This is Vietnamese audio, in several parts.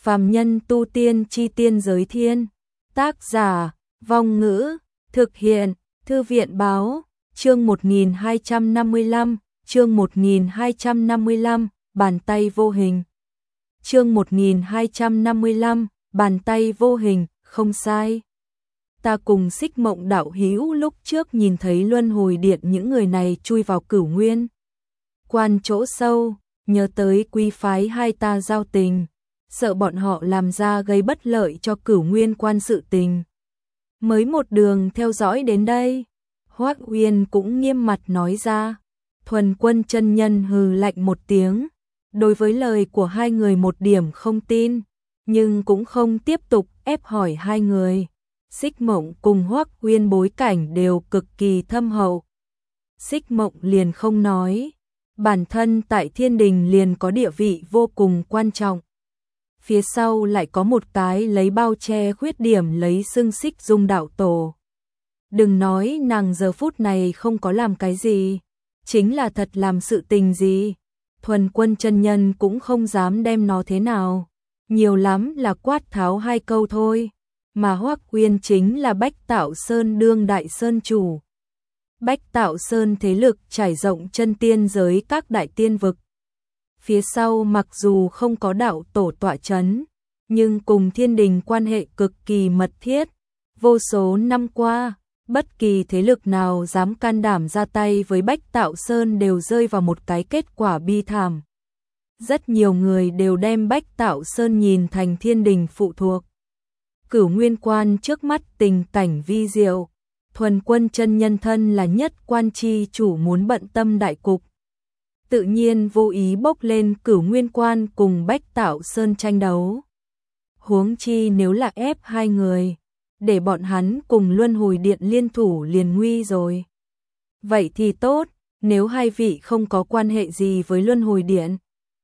Phàm nhân tu tiên chi tiên giới thiên. Tác giả, Vong Ngữ, thực hiện, Thư viện báo, chương 1255, chương 1255, bàn tay vô hình. Chương 1255, bàn tay vô hình, không sai. Ta cùng Xích Mộng đạo hữu lúc trước nhìn thấy luân hồi điện những người này chui vào Cửu Nguyên Quan chỗ sâu, nhớ tới quý phái hai ta giao tình, sợ bọn họ làm ra gây bất lợi cho Cửu Nguyên Quan sự tình. Mới một đường theo dõi đến đây. Hoắc Uyên cũng nghiêm mặt nói ra. Thuần Quân chân nhân hừ lạnh một tiếng, đối với lời của hai người một điểm không tin, nhưng cũng không tiếp tục ép hỏi hai người. Xích Mộng cùng Hoắc Uyên bối cảnh đều cực kỳ thâm hậu. Xích Mộng liền không nói, bản thân tại Thiên Đình liền có địa vị vô cùng quan trọng. Phía sau lại có một cái lấy bao che khuyết điểm lấy xưng Xích Dung đạo tổ. Đừng nói nàng giờ phút này không có làm cái gì, chính là thật làm sự tình gì, Thuần Quân chân nhân cũng không dám đem nó thế nào, nhiều lắm là quát tháo hai câu thôi. Mà Hoắc Uyên chính là Bách Tạo Sơn đương đại sơn chủ. Bách Tạo Sơn thế lực trải rộng chân tiên giới các đại tiên vực. Phía sau mặc dù không có đạo tổ tọa chấn, nhưng cùng Thiên Đình quan hệ cực kỳ mật thiết. Vô số năm qua, bất kỳ thế lực nào dám can đảm ra tay với Bách Tạo Sơn đều rơi vào một cái kết quả bi thảm. Rất nhiều người đều đem Bách Tạo Sơn nhìn thành Thiên Đình phụ thuộc. Cửu Nguyên Quan trước mắt tình cảnh vi diệu, Thuần Quân chân nhân thân là nhất quan chi chủ muốn bận tâm đại cục. Tự nhiên vô ý bốc lên Cửu Nguyên Quan cùng Bách Tạo Sơn tranh đấu. Huống chi nếu là ép hai người, để bọn hắn cùng Luân Hồi Điện liên thủ liền nguy rồi. Vậy thì tốt, nếu hai vị không có quan hệ gì với Luân Hồi Điện,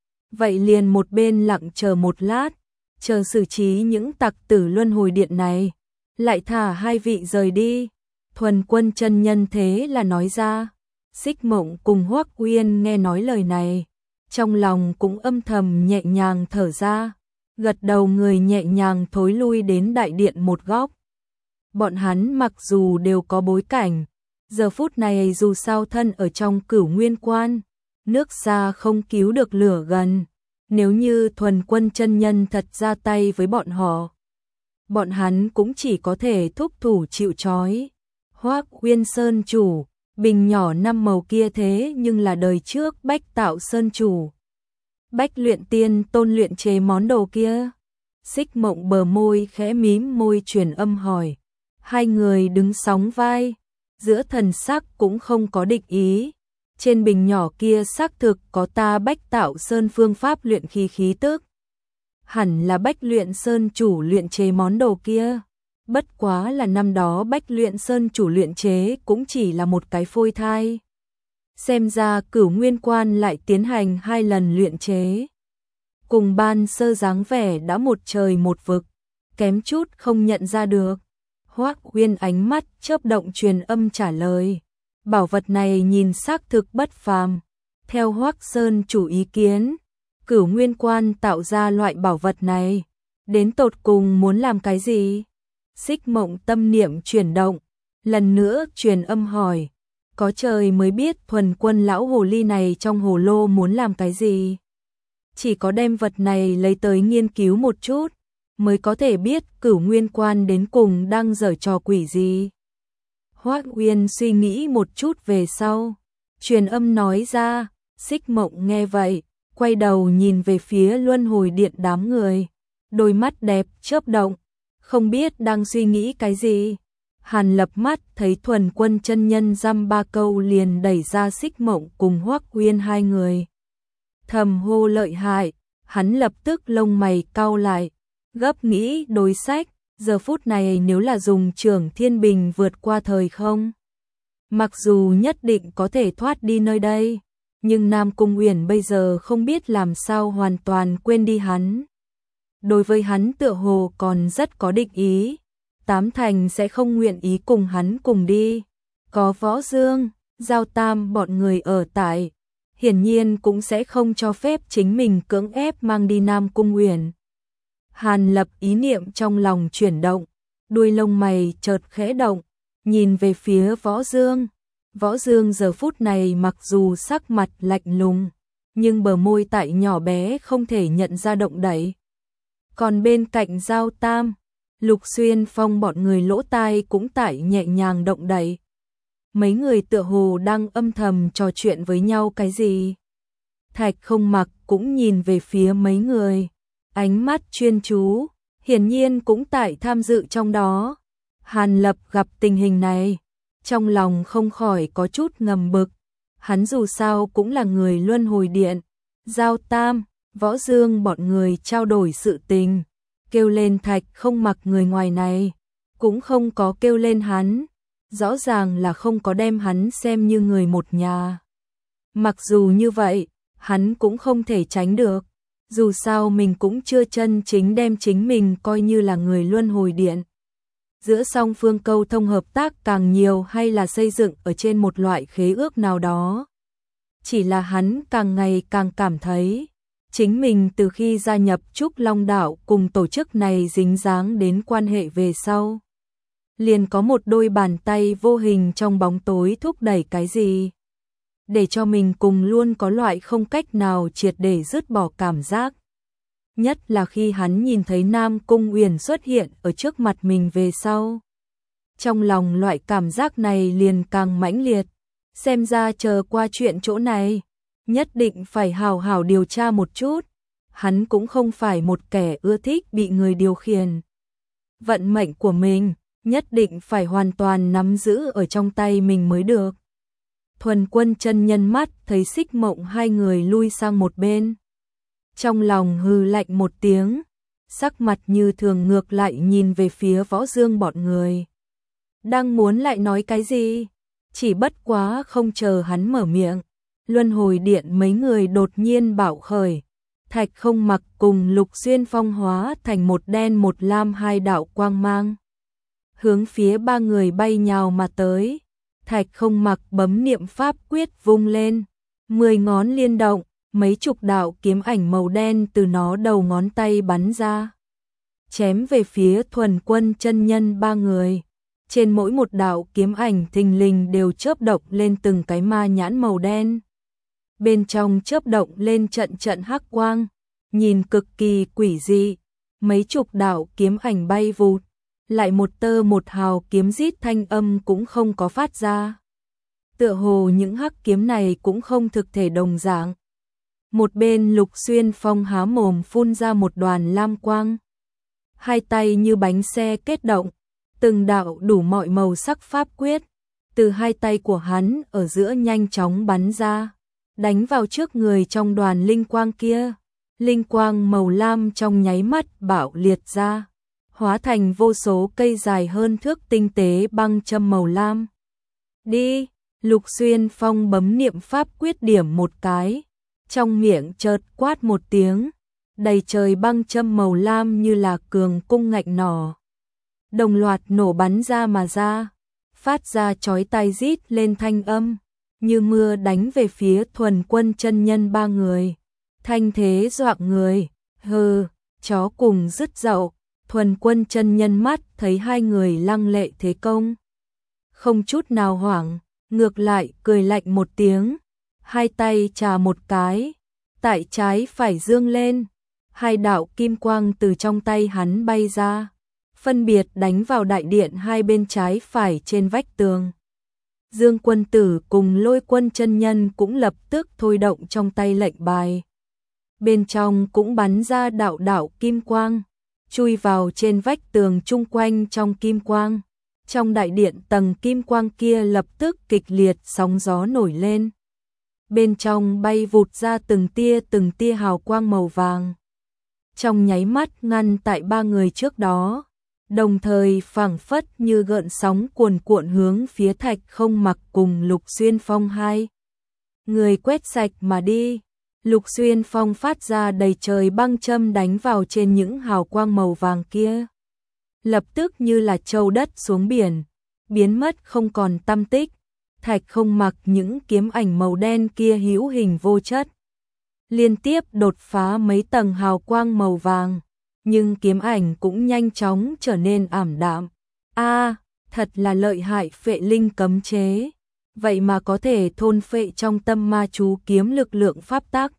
vậy liền một bên lặng chờ một lát, chờ xử trí những tặc tử Luân Hồi Điện này, lại thả hai vị rời đi. Thuần Quân chân nhân thế là nói ra. Xích Mộng cùng Hoắc Uyên nghe nói lời này, trong lòng cũng âm thầm nhẹ nhàng thở ra, gật đầu người nhẹ nhàng thối lui đến đại điện một góc. Bọn hắn mặc dù đều có bối cảnh, giờ phút này dù sao thân ở trong Cửu Nguyên Quan, nước xa không cứu được lửa gần. Nếu như Thuần Quân chân nhân thật ra tay với bọn họ, bọn hắn cũng chỉ có thể thúc thủ chịu trói. Hoắc Uyên Sơn chủ, bình nhỏ năm màu kia thế nhưng là đời trước Bách Tạo Sơn chủ. Bách Luyện Tiên Tôn luyện chế món đồ kia. Xích Mộng bờ môi khẽ mím môi truyền âm hỏi. Hai người đứng sóng vai, giữa thần sắc cũng không có địch ý. Trên bình nhỏ kia xác thực có ta Bách Tạo Sơn phương pháp luyện khí tức. Hẳn là Bách Luyện Sơn chủ luyện chế món đồ kia. Bất quá là năm đó Bách Luyện Sơn chủ luyện chế cũng chỉ là một cái phôi thai. Xem ra Cửu Nguyên Quan lại tiến hành 2 lần luyện chế. Cùng ban sơ dáng vẻ đã một trời một vực, kém chút không nhận ra được. Hoắc Uyên ánh mắt chớp động truyền âm trả lời. Bảo vật này nhìn xác thực bất phàm. Theo Hoắc Sơn chủ ý kiến, Cửu Nguyên Quan tạo ra loại bảo vật này, đến tột cùng muốn làm cái gì? Xích Mộng tâm niệm chuyển động, lần nữa truyền âm hỏi, có trời mới biết Thuần Quân lão hồ ly này trong hồ lô muốn làm cái gì. Chỉ có đem vật này lấy tới nghiên cứu một chút, mới có thể biết Cửu Nguyên Quan đến cùng đang giở trò quỷ gì. Hoắc Uyên suy nghĩ một chút về sau, truyền âm nói ra. Xích Mộng nghe vậy, quay đầu nhìn về phía Luân Hồi Điện đám người, đôi mắt đẹp chớp động, không biết đang suy nghĩ cái gì. Hàn lập mắt thấy Thuần Quân chân nhân dăm ba câu liền đẩy ra Xích Mộng cùng Hoắc Uyên hai người. Thầm hô lợi hại, hắn lập tức lông mày cau lại, gấp nghĩ đối sách, giờ phút này nếu là dùng Trưởng Thiên Bình vượt qua thời không, mặc dù nhất định có thể thoát đi nơi đây, nhưng Nam Cung Uyển bây giờ không biết làm sao hoàn toàn quên đi hắn. Đối với hắn tựa hồ còn rất có địch ý, tám thành sẽ không nguyện ý cùng hắn cùng đi. Có Võ Dương, Giao Tam bọn người ở tại, hiển nhiên cũng sẽ không cho phép chính mình cưỡng ép mang đi Nam Cung Uyển. Hàn Lập ý niệm trong lòng chuyển động, đuôi lông mày chợt khẽ động, nhìn về phía Võ Dương. Võ Dương giờ phút này mặc dù sắc mặt lạnh lùng, nhưng bờ môi tại nhỏ bé không thể nhận ra động đậy. Còn bên cạnh Giao Tam, Lục Xuyên Phong bọn người lỗ tai cũng tại nhẹ nhàng động đậy. Mấy người tựa hồ đang âm thầm trò chuyện với nhau cái gì. Thạch Không Mặc cũng nhìn về phía mấy người, ánh mắt chuyên chú, hiển nhiên cũng tại tham dự trong đó. Hàn Lập gặp tình hình này, trong lòng không khỏi có chút ngầm bực, hắn dù sao cũng là người luân hồi điện. Giao Tam, Võ Dương bọn người trao đổi sự tình, kêu lên Thạch Không Mặc người ngoài này, cũng không có kêu lên hắn, rõ ràng là không có đem hắn xem như người một nhà. Mặc dù như vậy, hắn cũng không thể tránh được, dù sao mình cũng chưa chân chính đem chính mình coi như là người luân hồi điện. Giữa song phương câu thông hợp tác càng nhiều hay là xây dựng ở trên một loại khế ước nào đó. Chỉ là hắn càng ngày càng cảm thấy, chính mình từ khi gia nhập Trúc Long Đạo cùng tổ chức này dính dáng đến quan hệ về sau. Liền có một đôi bàn tay vô hình trong bóng tối thúc đẩy cái gì. Để cho mình cùng luôn có loại không cách nào triệt để dứt bỏ cảm giác. Nhất là khi hắn nhìn thấy Nam Cung Uyển xuất hiện ở trước mặt mình về sau. Trong lòng loại cảm giác này liền càng mãnh liệt. Xem ra chờ qua chuyện chỗ này, nhất định phải hào hào điều tra một chút. Hắn cũng không phải một kẻ ưa thích bị người điều khiển. Vận mệnh của mình, nhất định phải hoàn toàn nắm giữ ở trong tay mình mới được. Thuần Quân chân nhân mắt thấy Xích Mộng hai người lui sang một bên. Trong lòng hừ lạnh một tiếng, sắc mặt như thường ngược lại nhìn về phía Võ Dương bọn người. Đang muốn lại nói cái gì? Chỉ bất quá không chờ hắn mở miệng, luân hồi điện mấy người đột nhiên bạo khởi. Thạch Không Mặc cùng Lục Xuyên Phong hóa thành một đen một lam hai đạo quang mang. Hướng phía ba người bay nhào mà tới. Thạch Không Mặc bấm niệm pháp quyết vung lên, 10 ngón liên động, mấy chục đạo kiếm ảnh màu đen từ nó đầu ngón tay bắn ra. Chém về phía Thuần Quân chân nhân ba người. Trên mỗi một đạo kiếm ảnh thình lình đều chớp động lên từng cái ma nhãn màu đen. Bên trong chớp động lên trận trận hắc quang, nhìn cực kỳ quỷ dị. Mấy chục đạo kiếm ảnh bay vụt, lại một tơ một hào kiếm rít thanh âm cũng không có phát ra. Tựa hồ những hắc kiếm này cũng không thực thể đồng dạng. Một bên Lục Xuyên Phong há mồm phun ra một đoàn lam quang. Hai tay như bánh xe kết động, từng đạo đủ mọi màu sắc pháp quyết, từ hai tay của hắn ở giữa nhanh chóng bắn ra, đánh vào trước người trong đoàn linh quang kia. Linh quang màu lam trong nháy mắt bạo liệt ra, hóa thành vô số cây dài hơn thước tinh tế băng châm màu lam. Đi, Lục Xuyên Phong bấm niệm pháp quyết điểm một cái, trong miệng chợt quát một tiếng, đầy trời băng châm màu lam như là cường cung ngạnh nỏ. Đồng loạt nổ bắn ra mà ra, phát ra chói tai rít lên thanh âm, như mưa đánh về phía Thuần Quân chân nhân ba người. Thanh thế dọa người, hừ, chó cùng dứt dậu. Thuần Quân chân nhân mắt thấy hai người lăng lệ thế công, không chút nào hoảng, ngược lại cười lạnh một tiếng, hai tay chà một cái, tại trái phải dương lên, hai đạo kim quang từ trong tay hắn bay ra, phân biệt đánh vào đại điện hai bên trái phải trên vách tường. Dương Quân Tử cùng Lôi Quân chân nhân cũng lập tức thôi động trong tay lệnh bài. Bên trong cũng bắn ra đạo đạo kim quang, chui vào trên vách tường chung quanh trong kim quang. Trong đại điện tầng kim quang kia lập tức kịch liệt sóng gió nổi lên. Bên trong bay vụt ra từng tia hào quang màu vàng. Trong nháy mắt ngăn tại ba người trước đó, đồng thời phảng phất như gợn sóng cuồn cuộn hướng phía Thạch Không Mặc cùng Lục Xuyên Phong hai người quét sạch mà đi. Lục Xuyên Phong phát ra đầy trời băng châm đánh vào trên những hào quang màu vàng kia. Lập tức như là trâu đất xuống biển, biến mất không còn tăm tích. Thạch Không Mặc những kiếm ảnh màu đen kia hữu hình vô chất, liên tiếp đột phá mấy tầng hào quang màu vàng, nhưng kiếm ảnh cũng nhanh chóng trở nên ảm đạm. Thật là lợi hại phệ linh cấm chế, vậy mà có thể thôn phệ trong tâm ma chú kiếm lực lượng pháp tắc.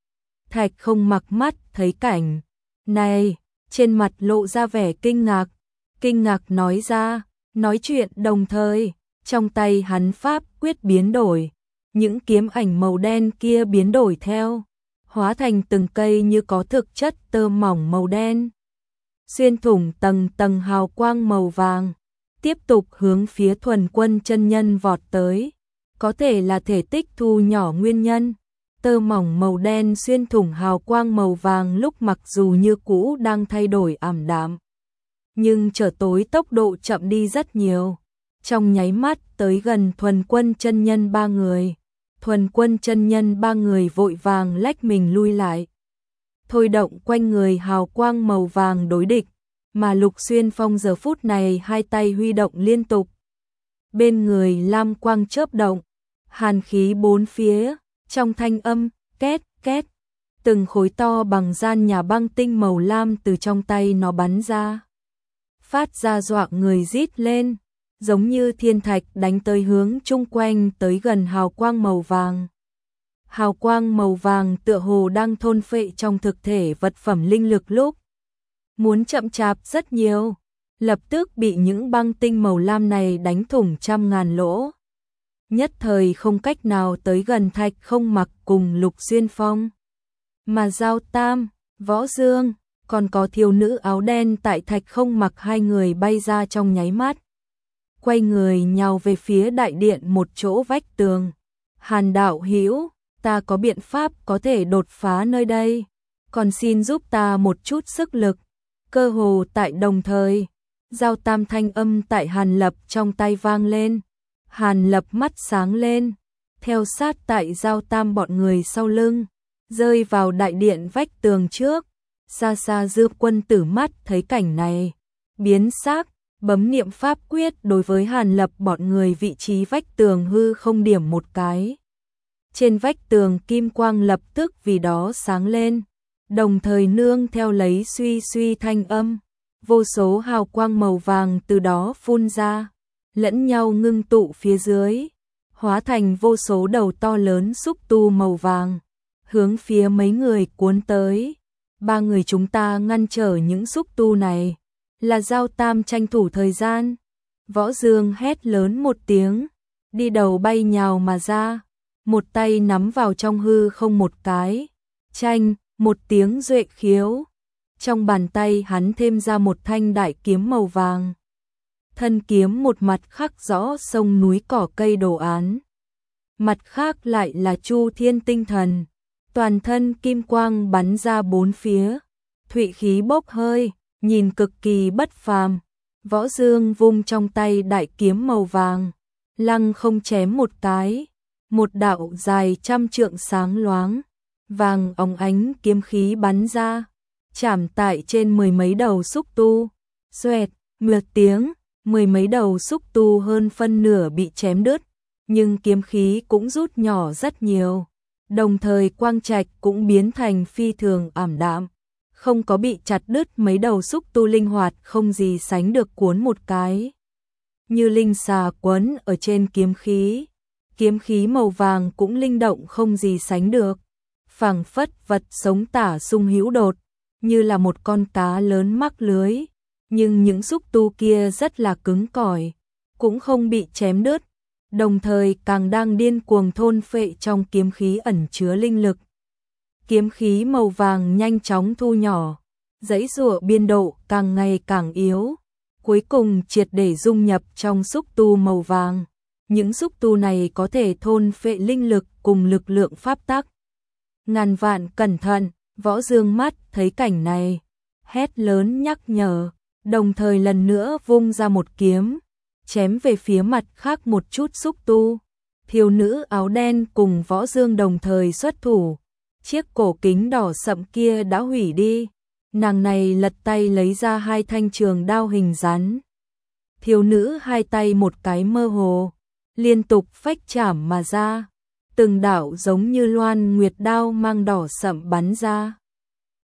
Thạch Không Mặc mắt thấy cảnh này, trên mặt lộ ra vẻ kinh ngạc nói ra, nói chuyện đồng thời, trong tay hắn pháp quyết biến đổi, những kiếm ảnh màu đen kia biến đổi theo, hóa thành từng cây như có thực chất tơ mỏng màu đen, xuyên thủng tầng tầng hào quang màu vàng, tiếp tục hướng phía Thuần Quân chân nhân vọt tới, có thể là thể tích thu nhỏ nguyên nhân. Tơ mỏng màu đen xuyên thủng hào quang màu vàng lúc mặc dù như cũ đang thay đổi ảm đạm, nhưng trở tối tốc độ chậm đi rất nhiều. Trong nháy mắt tới gần Thuần Quân chân nhân ba người, Thuần Quân chân nhân ba người vội vàng lách mình lui lại, thôi động quanh người hào quang màu vàng đối địch, mà Lục Xuyên Phong giờ phút này hai tay huy động liên tục. Bên người lam quang chớp động, hàn khí bốn phía, trong thanh âm két két, từng khối to bằng gian nhà băng tinh màu lam từ trong tay nó bắn ra, phát ra dọa người rít lên, giống như thiên thạch đánh tới hướng chung quanh tới gần hào quang màu vàng. Hào quang màu vàng tựa hồ đang thôn phệ trong thực thể vật phẩm linh lực lúc muốn chậm chạp rất nhiều, lập tức bị những băng tinh màu lam này đánh thủng trăm ngàn lỗ. Nhất thời không cách nào tới gần Thạch Không Mặc cùng Lục Xuyên Phong. Mà Giao Tam, Võ Dương, còn có thiếu nữ áo đen tại Thạch Không Mặc hai người bay ra trong nháy mắt. Quay người nhào về phía đại điện một chỗ vách tường. Hàn đạo hữu, ta có biện pháp có thể đột phá nơi đây, còn xin giúp ta một chút sức lực. Cơ hồ tại đồng thời, Giao Tam thanh âm tại Hàn Lập trong tay vang lên. Hàn Lập mắt sáng lên, theo sát tại Giao Tam bọn người sau lưng, rơi vào đại điện vách tường trước. Xa xa Dư Quân Tử mắt thấy cảnh này, biến sắc, bấm niệm pháp quyết đối với Hàn Lập bọn người vị trí vách tường hư không điểm một cái. Trên vách tường kim quang lập tức vì đó sáng lên, đồng thời nương theo lấy suy suy thanh âm, vô số hào quang màu vàng từ đó phun ra, lẫn nhau ngưng tụ phía dưới, hóa thành vô số đầu to lớn xúc tu màu vàng, hướng phía mấy người cuốn tới. Ba người chúng ta ngăn trở những xúc tu này, là Giao Tam tranh thủ thời gian. Võ Dương hét lớn một tiếng, đi đầu bay nhào mà ra, một tay nắm vào trong hư không một cái, chanh, một tiếng duệ khiếu. Trong bàn tay hắn thêm ra một thanh đại kiếm màu vàng. Thân kiếm một mặt khắc rõ sông núi cỏ cây đồ án, mặt khác lại là Chu Thiên tinh thần, toàn thân kim quang bắn ra bốn phía, thụy khí bốc hơi, nhìn cực kỳ bất phàm. Võ Dương vung trong tay đại kiếm màu vàng, lăng không chém một cái, một đạo dài trăm trượng sáng loáng, vàng óng ánh kiếm khí bắn ra, chạm tại trên mười mấy đầu xúc tu, xoẹt, mượt tiếng, mười mấy đầu xúc tu hơn phân nửa bị chém đứt, nhưng kiếm khí cũng rút nhỏ rất nhiều, đồng thời quang trạch cũng biến thành phi thường ảm đạm, không có bị chặt đứt. Mấy đầu xúc tu linh hoạt không gì sánh được, cuốn một cái như linh xà quấn ở trên kiếm khí màu vàng cũng linh động không gì sánh được, phảng phất vật sống tả sung hữu đột, như là một con cá lớn mắc lưới, nhưng những xúc tu kia rất là cứng cỏi, cũng không bị chém đứt, đồng thời càng đang điên cuồng thôn phệ trong kiếm khí ẩn chứa linh lực. Kiếm khí màu vàng nhanh chóng thu nhỏ, giãy giụa biên độ càng ngày càng yếu, cuối cùng triệt để dung nhập trong xúc tu màu vàng. Những xúc tu này có thể thôn phệ linh lực cùng lực lượng pháp tắc. Ngàn vạn cẩn thận, Võ Dương mắt thấy cảnh này, hét lớn nhắc nhở, đồng thời lần nữa vung ra một kiếm, chém về phía mặt khác một chút xúc tu. Thiếu nữ áo đen cùng Võ Dương đồng thời xuất thủ, chiếc cổ kính đỏ sậm kia đã hủy đi, nàng này lật tay lấy ra hai thanh trường đao hình rắn. Thiếu nữ hai tay một cái mơ hồ, liên tục phách chảm mà ra, từng đạo giống như loan nguyệt đao mang đỏ sậm bắn ra.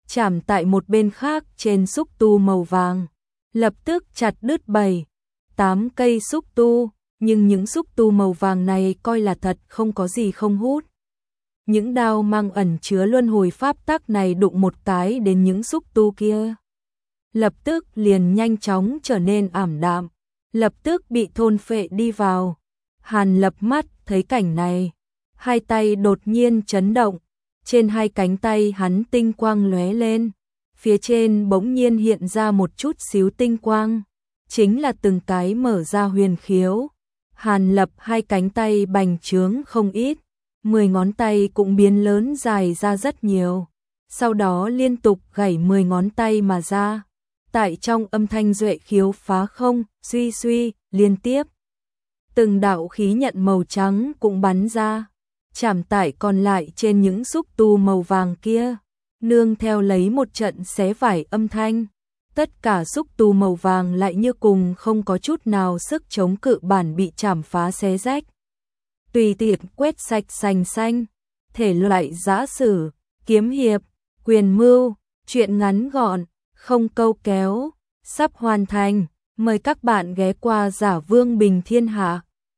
chạm tại một bên khác trên xúc tu màu vàng, lập tức chặt đứt 7-8 cây xúc tu, nhưng những xúc tu màu vàng này coi là thật không có gì không hút. Những đao mang ẩn chứa luân hồi pháp tắc này đụng một cái đến những xúc tu kia, lập tức liền nhanh chóng trở nên ảm đạm, lập tức bị thôn phệ đi vào. Hàn Lập mắt thấy cảnh này, hai tay đột nhiên chấn động, trên hai cánh tay hắn tinh quang lóe lên, phía trên bỗng nhiên hiện ra một chút xíu tinh quang, chính là từng cái mở ra huyền khiếu. Hàn Lập hai cánh tay bành trướng không ít, 10 ngón tay cũng biến lớn dài ra rất nhiều, sau đó liên tục gảy 10 ngón tay mà ra. Tại trong âm thanh duệ khiếu phá không, suy suy, liên tiếp. Từng đạo khí nhận màu trắng cũng bắn ra, chạm tại còn lại trên những xúc tu màu vàng kia, nương theo lấy một trận xé vải âm thanh. Tất cả xúc tu màu vàng lại như cùng không có chút nào sức chống cự bản bị chảm phá xé rách. Tùy tiện quét sạch sành xanh, thể loại giã sử, kiếm hiệp, quyền mưu, truyện ngắn gọn, không câu kéo, sắp hoàn thành. Mời các bạn ghé qua Giả Vương Bình Thiên Hạ.